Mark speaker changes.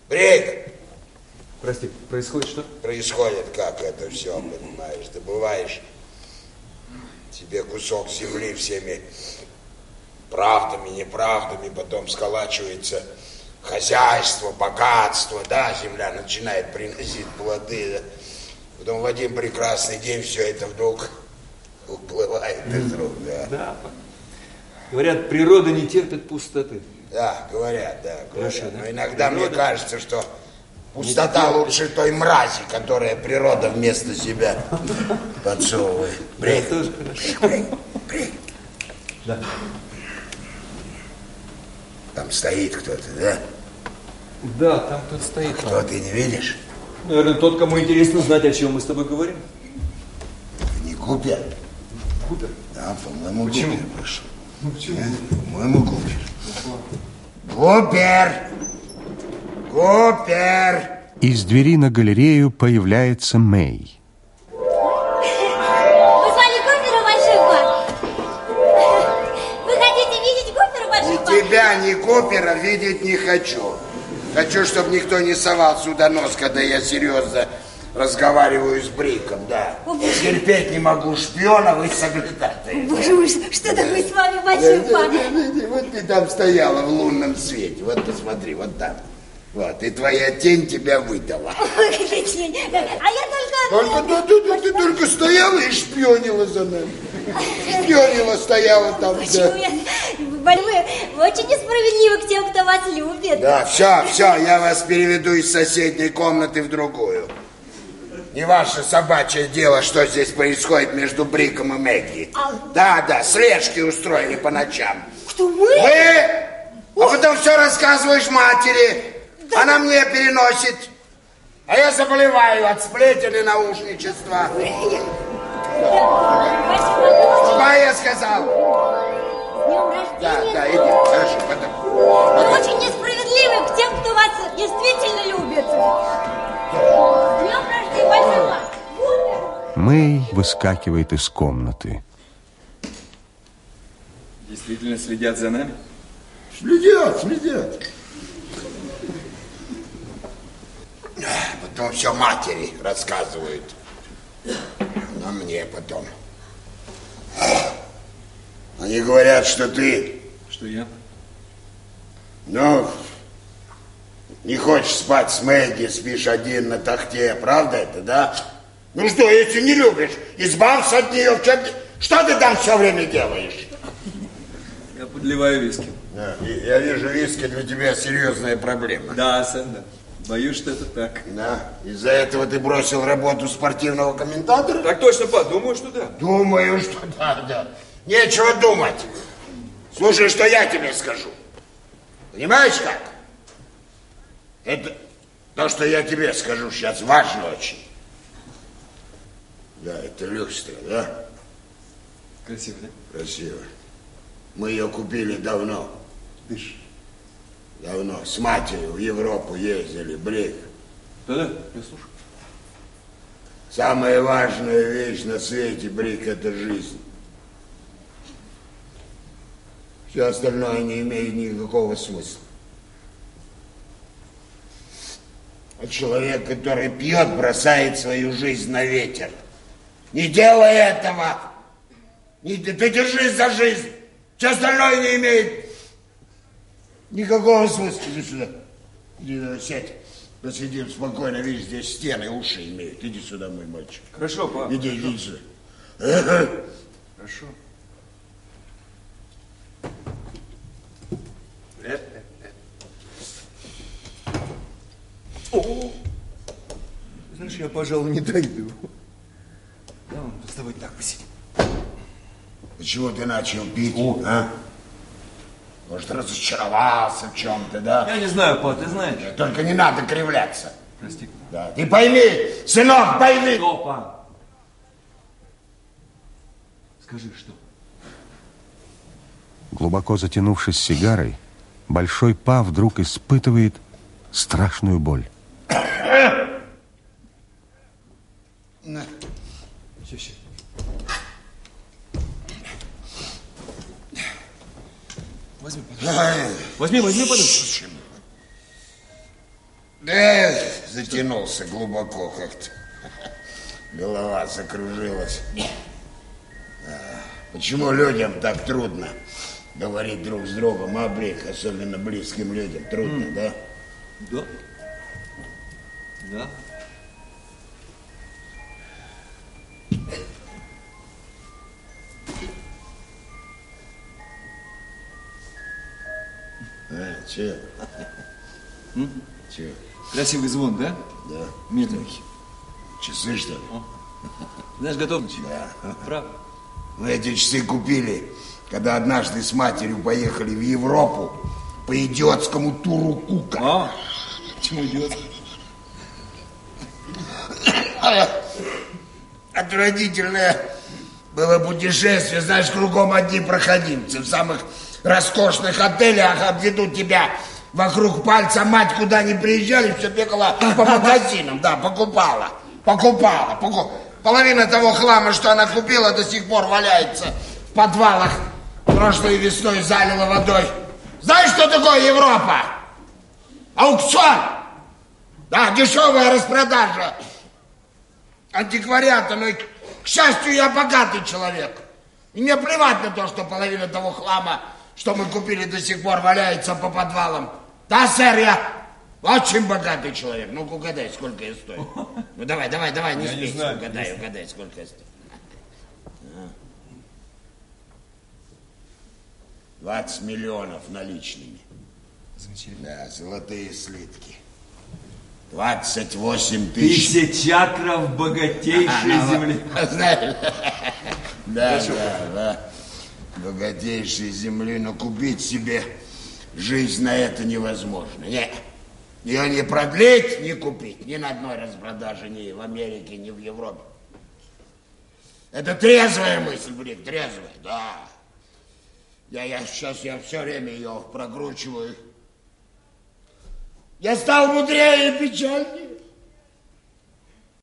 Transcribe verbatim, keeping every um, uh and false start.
Speaker 1: Брик!
Speaker 2: Прости, происходит что?
Speaker 1: Происходит как это все, понимаешь? Добываешь себе кусок земли всеми правдами, неправдами, потом сколачивается хозяйство, богатство, да, земля начинает приносить плоды, да? Потом в один прекрасный день все это вдруг уплывает из рук, да.
Speaker 2: Да. Говорят, природа не терпит пустоты.
Speaker 1: Да, говорят, да. Говорят.
Speaker 2: Хорошо, да?
Speaker 1: Но иногда
Speaker 2: природа...
Speaker 1: мне кажется, что пустота лучше той мрази, которая природа вместо себя подсовывает. Брик,
Speaker 2: да, тоже хорошо.
Speaker 1: Брик, Брик.
Speaker 2: Да.
Speaker 1: Там стоит кто-то, да?
Speaker 2: Да, там кто-то стоит.
Speaker 1: А кто, ты не видишь?
Speaker 2: Наверное, тот, кому интересно знать, о чем мы с тобой говорим.
Speaker 1: Не Купер?
Speaker 2: Купер?
Speaker 1: Да, по-моему,
Speaker 2: почему?
Speaker 1: Купер пришел.
Speaker 2: Ну почему?
Speaker 1: По-моему, Купер. Купер! Купер!
Speaker 3: Из двери на галерею появляется Мэй.
Speaker 4: Вы звали Купера, большой пап? Вы хотите видеть Купера, большой пап?
Speaker 1: Ни тебя, ни Купера видеть не хочу. Хочу, чтобы никто не совал сюда нос, когда я серьезно разговариваю с Бриком, да.
Speaker 4: О, боже.
Speaker 1: Терпеть не могу шпионов и соглядатаев.
Speaker 4: Боже мой, что такое с вами, большой пап?
Speaker 1: Вот ты там стояла в лунном свете. Вот посмотри, вот там. Вот, и твоя тень тебя выдала.
Speaker 4: Ой, какая тень. А я только...
Speaker 1: Только, ты, ты, ты только стояла и шпионила за нами. Шпионила, стояла там.
Speaker 4: Почему
Speaker 1: Да.
Speaker 4: я... Вы, вы очень несправедливы к тем, кто вас любит.
Speaker 1: Да, все, все, я вас переведу из соседней комнаты в другую. Не ваше собачье дело, что здесь происходит между Бриком и Мэгги.
Speaker 4: А...
Speaker 1: Да, да, слежки устроили по ночам.
Speaker 4: Кто, мы?
Speaker 1: Вы? А потом все рассказываешь матери. Да. Она мне переносит. А я заболеваю от сплетен и наушничества. Что я сказал?
Speaker 4: С днем рождения.
Speaker 1: Да, да, иди, хорошо, потом.
Speaker 4: Вы очень несправедливы к тем, кто вас действительно любит. С днем рождения, большой пап.
Speaker 3: Мэй выскакивает из комнаты.
Speaker 2: Действительно следят за нами?
Speaker 1: Следят, следят. Потом все матери рассказывают. А мне потом. Они говорят, что ты...
Speaker 2: Что я?
Speaker 1: Ну, не хочешь спать с Мэгги, спишь один на тахте. Правда это, да? Ну что, если не любишь, избавься от нее. Что ты там все время делаешь?
Speaker 2: Я подливаю виски.
Speaker 1: Да, я вижу, виски для тебя серьезная проблема.
Speaker 2: Да, Сэм, да. Боюсь, что это так.
Speaker 1: Да? Из-за этого ты бросил работу спортивного комментатора?
Speaker 2: Так точно, па, думаю, что да.
Speaker 1: Думаю, что да, да. Нечего думать. Слушай, что я тебе скажу. Понимаешь как? Это то, что я тебе скажу сейчас, важно очень. Да, это люстра, да?
Speaker 2: Красиво, да?
Speaker 1: Красиво. Мы ее купили давно.
Speaker 2: Дышь.
Speaker 1: Давно. С матерью в Европу ездили, Брик.
Speaker 2: Да-да, я слушаю.
Speaker 1: Самая важная вещь на свете, Брик, это жизнь. Все остальное не имеет никакого смысла. А человек, который пьет, бросает свою жизнь на ветер. Не делай этого. Не, ты держись за жизнь. Все остальное не имеет никакого смысла. Иди сюда. Иди, сядь. Посидим спокойно. Видишь, здесь стены, уши имеют. Иди сюда, мой мальчик.
Speaker 2: Хорошо, папа.
Speaker 1: Иди, иди сюда.
Speaker 2: Хорошо. О, знаешь, я, пожалуй, не дойду. Да, он с тобой так посидим.
Speaker 1: Почему ты начал пить, О. а? Может, разочаровался в чем-то, да?
Speaker 2: Я не знаю, па, ты знаешь.
Speaker 1: Только не надо кривляться.
Speaker 2: Прости.
Speaker 1: Да. Ты пойми, сынок, пойми.
Speaker 2: Что, па? Скажи, что?
Speaker 3: Глубоко затянувшись сигарой, Большой Па вдруг испытывает страшную боль.
Speaker 1: На.
Speaker 2: Все, все. Возьми, пожалуйста. Возьми, возьми, подожди.
Speaker 1: Да, затянулся глубоко как-то. Голова закружилась. Почему людям так трудно говорить друг с другом, а брик, особенно близким людям, трудно, mm. да?
Speaker 2: Да. Да.
Speaker 1: А, че? Че?
Speaker 2: Красивый звон, да?
Speaker 1: Да.
Speaker 2: Медленький.
Speaker 1: Часы, что ли?
Speaker 2: О. Знаешь, готовничек?
Speaker 1: Да.
Speaker 2: Прав.
Speaker 1: Мы эти часы купили, когда однажды с матерью поехали в Европу по идиотскому туру Кука.
Speaker 2: А? Почему идиотский?
Speaker 1: Отвратительное было путешествие. Знаешь, кругом одни проходимцы. В самых роскошных отелях обведут тебя вокруг пальца. Мать куда ни приезжали, все бегала по магазинам. Да, покупала. Покупала. Покуп... Половина того хлама, что она купила, до сих пор валяется в подвалах. Прошлой весной залила водой. Знаешь, что такое Европа? Аукцион. Да, дешевая распродажа антиквариата. Но, к счастью, я богатый человек. И мне плевать на то, что половина того хлама, что мы купили, до сих пор валяется по подвалам. Да, сэр, я очень богатый человек. Ну-ка, угадай, сколько я стою. Ну, давай, давай, давай, не смейся. Угадай, угадай, сколько я стою. двадцать миллионов наличными.
Speaker 2: Замечательно.
Speaker 1: Да, золотые слитки. двадцать восемь тысяч.
Speaker 2: Тысяча акров богатейшей а, земли.
Speaker 1: Знаешь, да, да, да. Богатейшей земли, но купить себе жизнь на это невозможно. Нет. Ее не продлить, не купить. Ни на одной распродаже, ни в Америке, ни в Европе. Это трезвая мысль, блин, трезвая, да. Я, я сейчас я все время ее прокручиваю. Я стал мудрее и печальнее.